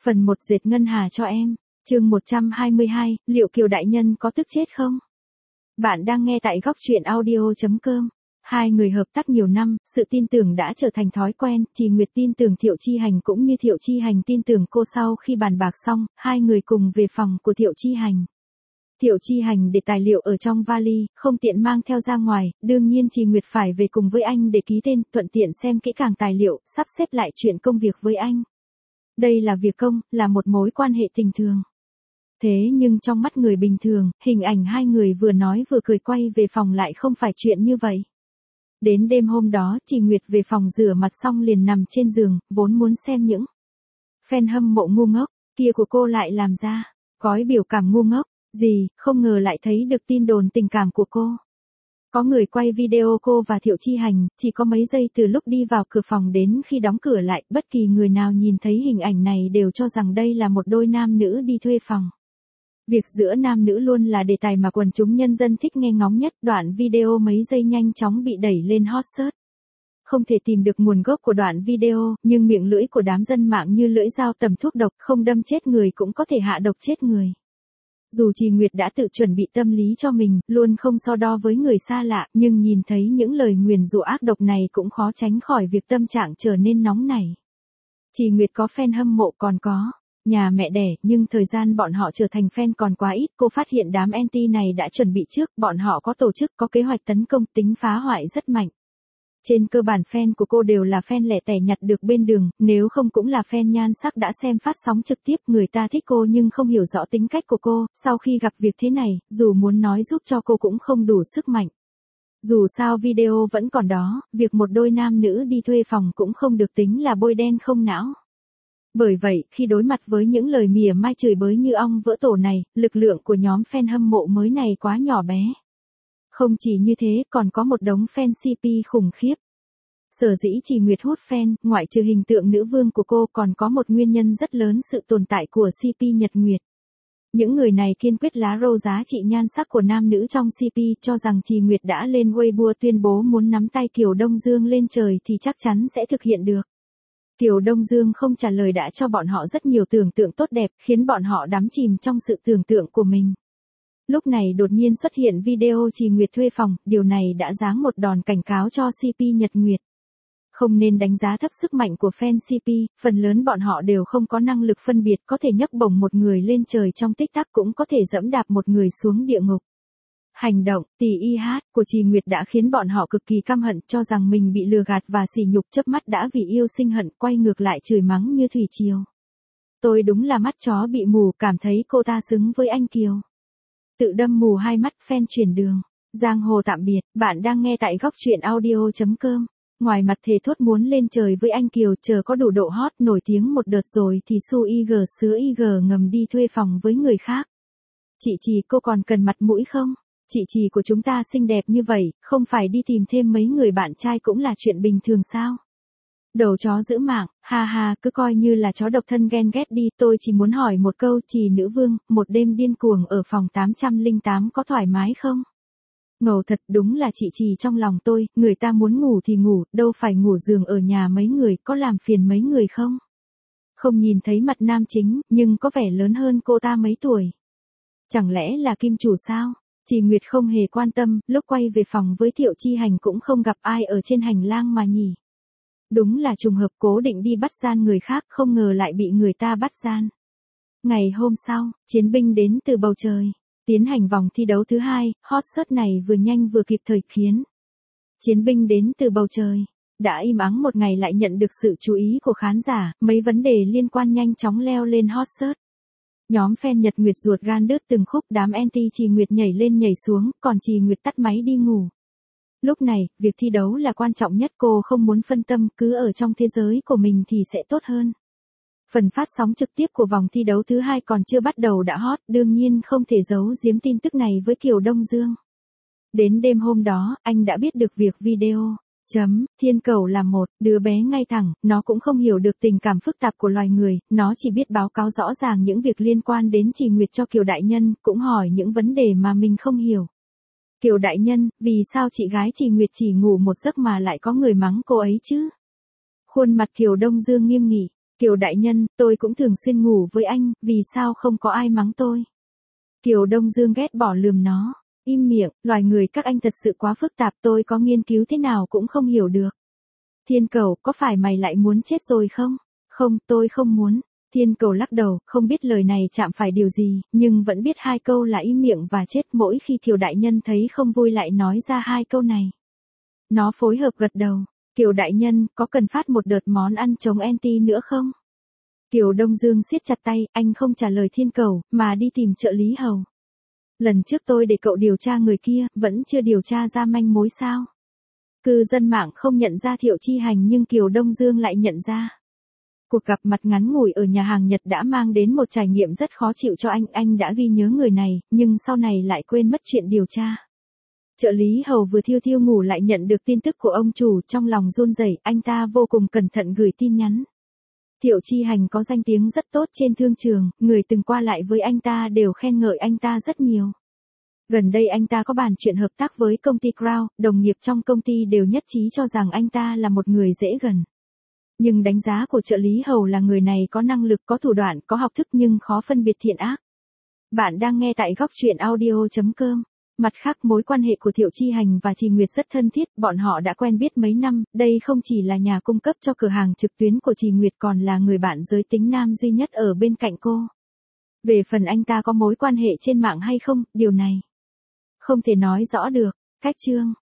Phần 1 dệt ngân hà cho em. Chương 122, liệu Kiều đại nhân có tức chết không? Bạn đang nghe tại góc truyện audio.com. Hai người hợp tác nhiều năm, sự tin tưởng đã trở thành thói quen, Trì Nguyệt tin tưởng Thiệu Chi Hành cũng như Thiệu Chi Hành tin tưởng cô. Sau khi bàn bạc xong, hai người cùng về phòng của Thiệu Chi Hành. Thiệu Chi Hành để tài liệu ở trong vali, không tiện mang theo ra ngoài, đương nhiên Trì Nguyệt phải về cùng với anh để ký tên, thuận tiện xem kỹ càng tài liệu, sắp xếp lại chuyện công việc với anh. Đây là việc công, là một mối quan hệ tình thường. Thế nhưng trong mắt người bình thường, hình ảnh hai người vừa nói vừa cười quay về phòng lại không phải chuyện như vậy. Đến đêm hôm đó, Trì Nguyệt về phòng rửa mặt xong liền nằm trên giường, vốn muốn xem những fan hâm mộ ngu ngốc kia của cô lại làm ra gói biểu cảm ngu ngốc gì, không ngờ lại thấy được tin đồn tình cảm của cô. Có người quay video cô và Thiệu Chi Hành, chỉ có mấy giây từ lúc đi vào cửa phòng đến khi đóng cửa lại, bất kỳ người nào nhìn thấy hình ảnh này đều cho rằng đây là một đôi nam nữ đi thuê phòng. Việc giữa nam nữ luôn là đề tài mà quần chúng nhân dân thích nghe ngóng nhất, đoạn video mấy giây nhanh chóng bị đẩy lên hot search. Không thể tìm được nguồn gốc của đoạn video, nhưng miệng lưỡi của đám dân mạng như lưỡi dao tầm thuốc độc, không đâm chết người cũng có thể hạ độc chết người. Dù Trì Nguyệt đã tự chuẩn bị tâm lý cho mình, luôn không so đo với người xa lạ, nhưng nhìn thấy những lời nguyền rủa ác độc này cũng khó tránh khỏi việc tâm trạng trở nên nóng nảy. Trì Nguyệt có fan hâm mộ còn có nhà mẹ đẻ, nhưng thời gian bọn họ trở thành fan còn quá ít, cô phát hiện đám anti này đã chuẩn bị trước, bọn họ có tổ chức, có kế hoạch tấn công, tính phá hoại rất mạnh. Trên cơ bản fan của cô đều là fan lẻ tẻ nhặt được bên đường, nếu không cũng là fan nhan sắc đã xem phát sóng trực tiếp, người ta thích cô nhưng không hiểu rõ tính cách của cô, sau khi gặp việc thế này, dù muốn nói giúp cho cô cũng không đủ sức mạnh. Dù sao video vẫn còn đó, việc một đôi nam nữ đi thuê phòng cũng không được tính là bôi đen không não. Bởi vậy, khi đối mặt với những lời mỉa mai chửi bới như ong vỡ tổ này, lực lượng của nhóm fan hâm mộ mới này quá nhỏ bé. Không chỉ như thế, còn có một đống fan CP khủng khiếp. Sở dĩ Trì Nguyệt hút fan, ngoại trừ hình tượng nữ vương của cô còn có một nguyên nhân rất lớn, sự tồn tại của CP Nhật Nguyệt. Những người này kiên quyết lá râu giá trị nhan sắc của nam nữ trong CP, cho rằng Trì Nguyệt đã lên Weibo tuyên bố muốn nắm tay Kiều Đông Dương lên trời thì chắc chắn sẽ thực hiện được. Kiều Đông Dương không trả lời đã cho bọn họ rất nhiều tưởng tượng tốt đẹp, khiến bọn họ đắm chìm trong sự tưởng tượng của mình. Lúc này đột nhiên xuất hiện video Trì Nguyệt thuê phòng, điều này đã giáng một đòn cảnh cáo cho CP Nhật Nguyệt. Không nên đánh giá thấp sức mạnh của fan CP, phần lớn bọn họ đều không có năng lực phân biệt, có thể nhấc bổng một người lên trời trong tích tắc, cũng có thể dẫm đạp một người xuống địa ngục. Hành động tỉ y hát của Trì Nguyệt đã khiến bọn họ cực kỳ căm hận, cho rằng mình bị lừa gạt và sỉ nhục, chớp mắt đã vì yêu sinh hận, quay ngược lại chửi mắng như thủy triều. Tôi đúng là mắt chó bị mù, cảm thấy cô ta xứng với anh Kiều. Tự đâm mù hai mắt, fan chuyển đường. Giang hồ tạm biệt, bạn đang nghe tại góc truyện audio.com. Ngoài mặt thề thốt muốn lên trời với anh Kiều, chờ có đủ độ hot nổi tiếng một đợt rồi thì Su IG sứa IG ngầm đi thuê phòng với người khác. Chị Trì, cô còn cần mặt mũi không? Chị Trì của chúng ta xinh đẹp như vậy, không phải đi tìm thêm mấy người bạn trai cũng là chuyện bình thường sao? Đầu chó giữ mạng, ha ha, cứ coi như là chó độc thân ghen ghét đi, tôi chỉ muốn hỏi một câu, Trì nữ vương, một đêm điên cuồng ở phòng 808 có thoải mái không? Ngầu thật, đúng là chị Trì trong lòng tôi, người ta muốn ngủ thì ngủ, đâu phải ngủ giường ở nhà mấy người, có làm phiền mấy người không? Không nhìn thấy mặt nam chính, nhưng có vẻ lớn hơn cô ta mấy tuổi. Chẳng lẽ là kim chủ sao? Trì Nguyệt không hề quan tâm, lúc quay về phòng với Thiệu Chi Hành cũng không gặp ai ở trên hành lang mà nhỉ. Đúng là trùng hợp, cố định đi bắt gian người khác, không ngờ lại bị người ta bắt gian. Ngày hôm sau, chiến binh đến từ bầu trời. Tiến hành vòng thi đấu thứ hai, hot search này vừa nhanh vừa kịp thời khiến chiến binh đến từ bầu trời đã im ắng một ngày lại nhận được sự chú ý của khán giả, mấy vấn đề liên quan nhanh chóng leo lên hot search. Nhóm fan Nhật Nguyệt ruột gan đứt từng khúc, đám anti Trì Nguyệt nhảy lên nhảy xuống, còn Trì Nguyệt tắt máy đi ngủ. Lúc này, việc thi đấu là quan trọng nhất, cô không muốn phân tâm, cứ ở trong thế giới của mình thì sẽ tốt hơn. Phần phát sóng trực tiếp của vòng thi đấu thứ hai còn chưa bắt đầu đã hot, đương nhiên không thể giấu giếm tin tức này với Kiều Đông Dương. Đến đêm hôm đó, anh đã biết được việc video Thiên Cầu là một đứa bé ngay thẳng, nó cũng không hiểu được tình cảm phức tạp của loài người, nó chỉ biết báo cáo rõ ràng những việc liên quan đến Trì Nguyệt cho Kiều đại nhân, cũng hỏi những vấn đề mà mình không hiểu. Kiều đại nhân, vì sao chị gái Trì Nguyệt chỉ ngủ một giấc mà lại có người mắng cô ấy chứ? Khuôn mặt Kiều Đông Dương nghiêm nghị. Kiều đại nhân, tôi cũng thường xuyên ngủ với anh, vì sao không có ai mắng tôi? Kiều Đông Dương ghét bỏ lườm nó. Im miệng, loài người các anh thật sự quá phức tạp, tôi có nghiên cứu thế nào cũng không hiểu được. Thiên Cầu, có phải mày lại muốn chết rồi không? Không, tôi không muốn. Thiên Cầu lắc đầu, không biết lời này chạm phải điều gì, nhưng vẫn biết hai câu là im miệng và chết. Mỗi khi Kiều đại nhân thấy không vui lại nói ra hai câu này. Nó phối hợp gật đầu. Kiều đại nhân, có cần phát một đợt món ăn chống anti nữa không? Kiều Đông Dương siết chặt tay, anh không trả lời Thiên Cầu, mà đi tìm trợ lý Hầu. Lần trước tôi để cậu điều tra người kia, vẫn chưa điều tra ra manh mối sao? Cư dân mạng không nhận ra Thiệu Chi Hành nhưng Kiều Đông Dương lại nhận ra. Cuộc gặp mặt ngắn ngủi ở nhà hàng Nhật đã mang đến một trải nghiệm rất khó chịu cho anh đã ghi nhớ người này, nhưng sau này lại quên mất chuyện điều tra. Trợ lý Hầu vừa thiêu thiêu ngủ lại nhận được tin tức của ông chủ, trong lòng run rẩy, anh ta vô cùng cẩn thận gửi tin nhắn. Thiệu Chi Hành có danh tiếng rất tốt trên thương trường, người từng qua lại với anh ta đều khen ngợi anh ta rất nhiều. Gần đây anh ta có bàn chuyện hợp tác với công ty Crown, đồng nghiệp trong công ty đều nhất trí cho rằng anh ta là một người dễ gần. Nhưng đánh giá của trợ lý Hầu là người này có năng lực, có thủ đoạn, có học thức nhưng khó phân biệt thiện ác. Bạn đang nghe tại góc truyện audio.com. Mặt khác, mối quan hệ của Thiệu Chi Hành và Trì Nguyệt rất thân thiết, bọn họ đã quen biết mấy năm, đây không chỉ là nhà cung cấp cho cửa hàng trực tuyến của Trì Nguyệt còn là người bạn giới tính nam duy nhất ở bên cạnh cô. Về phần anh ta có mối quan hệ trên mạng hay không, điều này không thể nói rõ được. Cách chương